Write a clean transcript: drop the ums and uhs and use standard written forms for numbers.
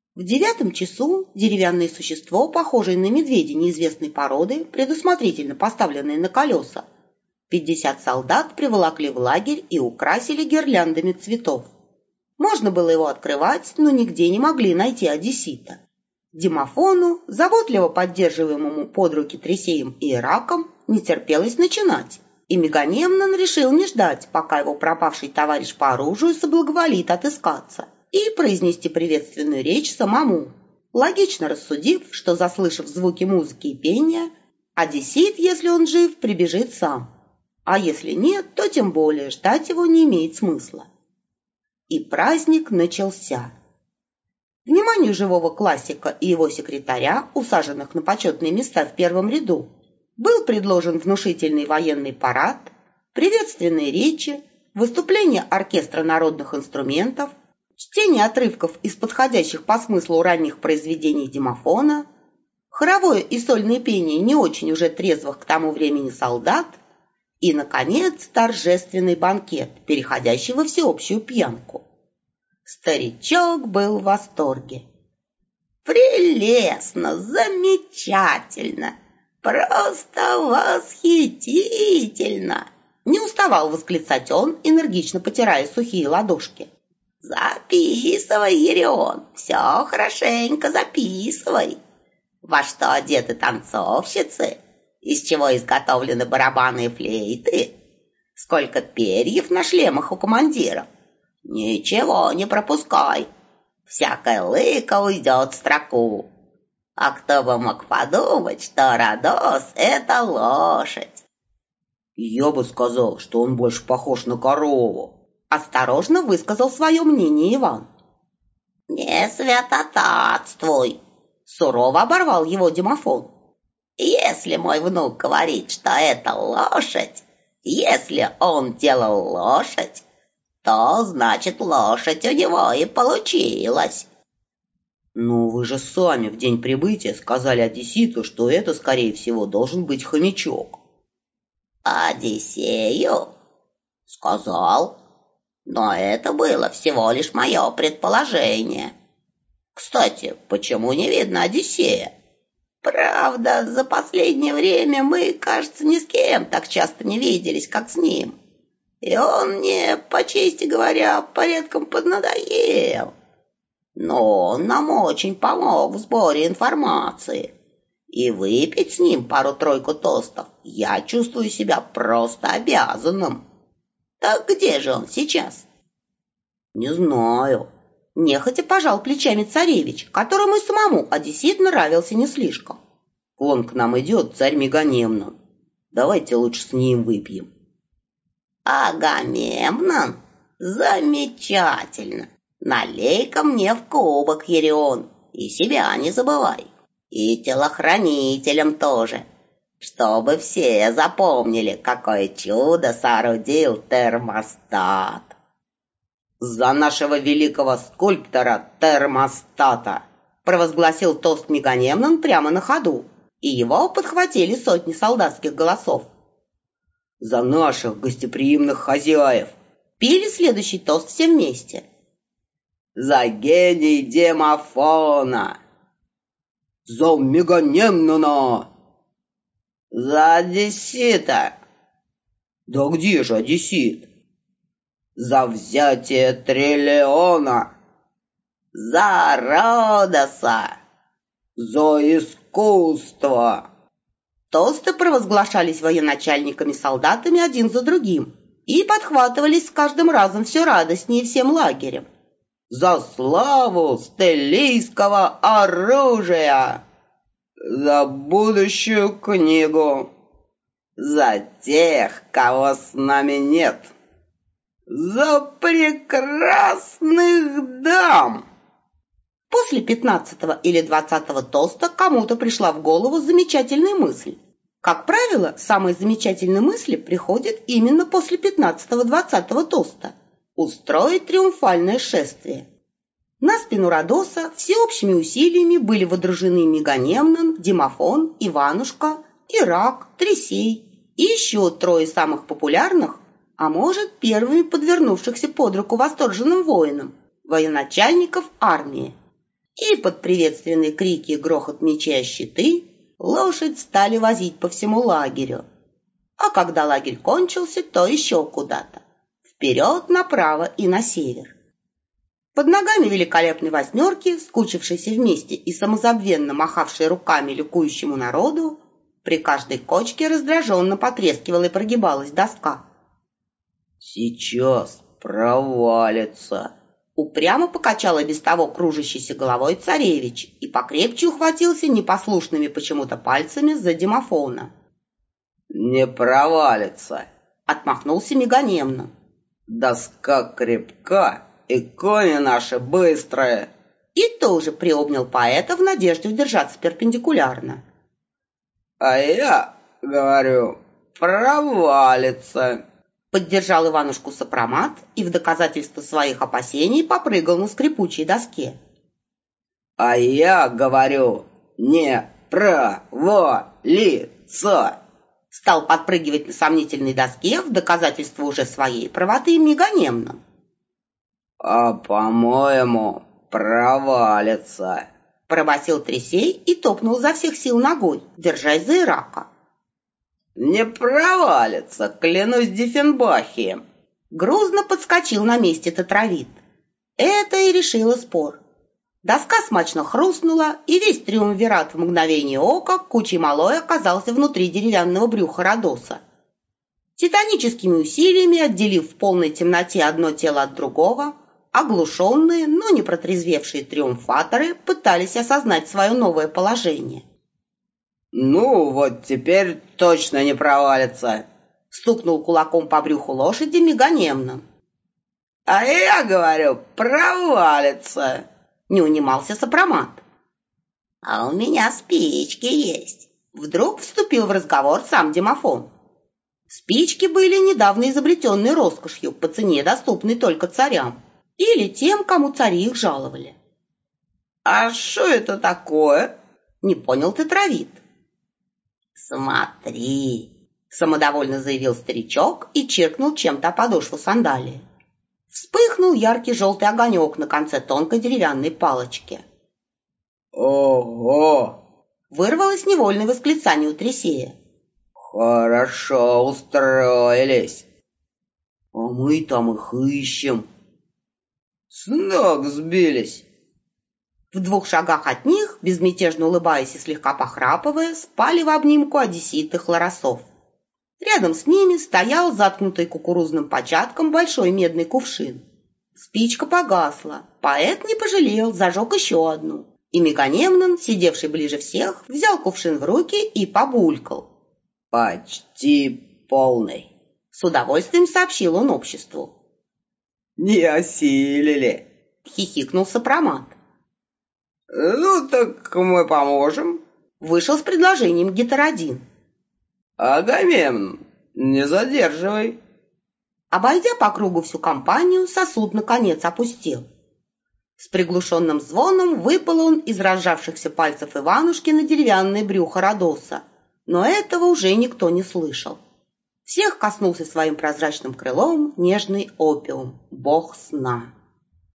В 9 часу деревянное существо, похожее на медведя неизвестной породы, предусмотрительно поставленное на колеса, 50 солдат приволокли в лагерь и украсили гирляндами цветов. Можно было его открывать, но нигде не могли найти одессита. Димофону, заботливо поддерживаемому под руки Трисеем и Ираком, не терпелось начинать, и Меганемнон решил не ждать, пока его пропавший товарищ по оружию соблаговолит отыскаться, и произнести приветственную речь самому, логично рассудив, что, заслышав звуки музыки и пения, одессит, если он жив, прибежит сам, а если нет, то тем более ждать его не имеет смысла. И праздник начался. Вниманию живого классика и его секретаря, усаженных на почетные места в первом ряду, был предложен внушительный военный парад, приветственные речи, выступление оркестра народных инструментов, чтение отрывков из подходящих по смыслу ранних произведений Димофона, хоровое и сольное пение не очень уже трезвых к тому времени солдат и, наконец, торжественный банкет, переходящий во всеобщую пьянку. Старичок был в восторге. «Прелестно, замечательно, просто восхитительно!» Не уставал восклицать он, энергично потирая сухие ладошки. «Записывай, Ереон, все хорошенько записывай. Во что одеты танцовщицы? Из чего изготовлены барабаны и флейты? Сколько перьев на шлемах у командиров? Ничего не пропускай. Всякая лыка уйдет в строку. А кто бы мог подумать, что Родос — это лошадь?» «Я бы сказал, что он больше похож на корову», — осторожно высказал свое мнение Иван. «Не святотатствуй», — сурово оборвал его Димофон. «Если мой внук говорит, что это лошадь, если он делал лошадь, то, значит, лошадь у него и получилась». «Ну, вы же сами в день прибытия сказали одесситу, что это, скорее всего, должен быть хомячок». «Одиссею?» «Сказал. Но это было всего лишь мое предположение. Кстати, почему не видно Одиссея? Правда, за последнее время мы, кажется, ни с кем так часто не виделись, как с ним. И он мне, по чести говоря, порядком поднадоел. Но он нам очень помог в сборе информации. И выпить с ним пару-тройку тостов я чувствую себя просто обязанным. Так где же он сейчас?» «Не знаю». Нехотя пожал плечами царевич, которому и самому одессит нравился не слишком. «Он к нам идет, царь Меганемнон. Давайте лучше с ним выпьем». «Агамемнон? Замечательно! Налей-ка мне в кубок, Ереон, и себя не забывай. И телохранителям тоже, чтобы все запомнили, какое чудо соорудил термостат». «За нашего великого скульптора термостата!» провозгласил тост Меганемнон прямо на ходу, и его подхватили сотни солдатских голосов. «За наших гостеприимных хозяев!» Пили следующий тост все вместе. «За гений Демофона!» «За Меганемнона!» «За одессита!» «Да где же одессит?» «За взятие Триллиона!» «За Родоса!» «За искусство!» Тосты провозглашались военачальниками-солдатами один за другим и подхватывались с каждым разом все радостнее всем лагерем. «За славу стелийского оружия! За будущую книгу! За тех, кого с нами нет! За прекрасных дам!» После 15-го или 20-го тоста кому-то пришла в голову замечательная мысль. Как правило, самые замечательные мысли приходят именно после 15-20-го тоста – устроить триумфальное шествие. На спину Родоса всеобщими усилиями были водружены Меганемнон, Димофон, Иванушка, Ирак, Трисей и еще 3 самых популярных, а может, первыми подвернувшихся под руку восторженным воинам, военачальников армии. и под приветственные крики и грохот мечей о щиты лошадь стали возить по всему лагерю. А когда лагерь кончился, то еще куда-то. Вперед, направо и на север. Под ногами великолепной восьмерки, скучившейся вместе и самозабвенно махавшей руками ликующему народу, при каждой кочке раздраженно потрескивала и прогибалась доска. «Сейчас провалится!» Упрямо покачала без того кружащейся головой царевич и покрепче ухватился непослушными почему-то пальцами за демофона. «Не провалится!» — отмахнулся Меганемнон. «Доска крепка, и кони наши быстрые!» И тоже приобнял поэта в надежде удержаться перпендикулярно. «А я говорю, провалится!» Поддержал Иванушку сопромат и в доказательство своих опасений попрыгал на скрипучей доске. «А я говорю, не провалится!» Стал подпрыгивать на сомнительной доске в доказательство уже своей правоты Меганемнон. «А, по-моему, провалится!» Пробасил Тресей и топнул изо всех сил ногой, держась за Ирака. «Не провалится, клянусь Диффенбахием!» Грузно подскочил на месте Тетравит. Это и решило спор. Доска смачно хрустнула, и весь триумвират в мгновение ока кучей малой оказался внутри деревянного брюха Родоса. Титаническими усилиями, отделив в полной темноте одно тело от другого, оглушенные, но не протрезвевшие триумфаторы пытались осознать свое новое положение. «Ну, вот теперь точно не провалится!» — стукнул кулаком по брюху лошади Меганемнон. «А я говорю, провалится!» — не унимался сопромат. «А у меня спички есть!» — вдруг вступил в разговор сам Демофон. Спички были недавно изобретенной роскошью, по цене доступной только царям или тем, кому цари их жаловали. «А что это такое?» — не понял Тетравит. «Смотри!» — самодовольно заявил старичок и чиркнул чем-то о подошву сандалии. Вспыхнул яркий желтый огонек на конце тонкой деревянной палочки. «Ого!» — вырвалось невольное восклицание у Тресея. «Хорошо устроились!» «А мы там их ищем!» «С ног сбились!» В 2 шагах от них, безмятежно улыбаясь и слегка похрапывая, спали в обнимку одесситы Хлоросов. Рядом с ними стоял заткнутый кукурузным початком большой медный кувшин. Спичка погасла, поэт не пожалел, зажег еще одну. И Меганемнон, сидевший ближе всех, взял кувшин в руки и побулькал. «Почти полный», — с удовольствием сообщил он обществу. «Не осилили», — хихикнул сопромат. «Ну так мы поможем», — вышел с предложением Гетеродин. «Агамемнон, не задерживай». Обойдя по кругу всю компанию, сосуд наконец опустел. С приглушенным звоном выпал он из разжавшихся пальцев Иванушки на деревянное брюхо Родоса, но этого уже никто не слышал. Всех коснулся своим прозрачным крылом нежный опиум, бог сна.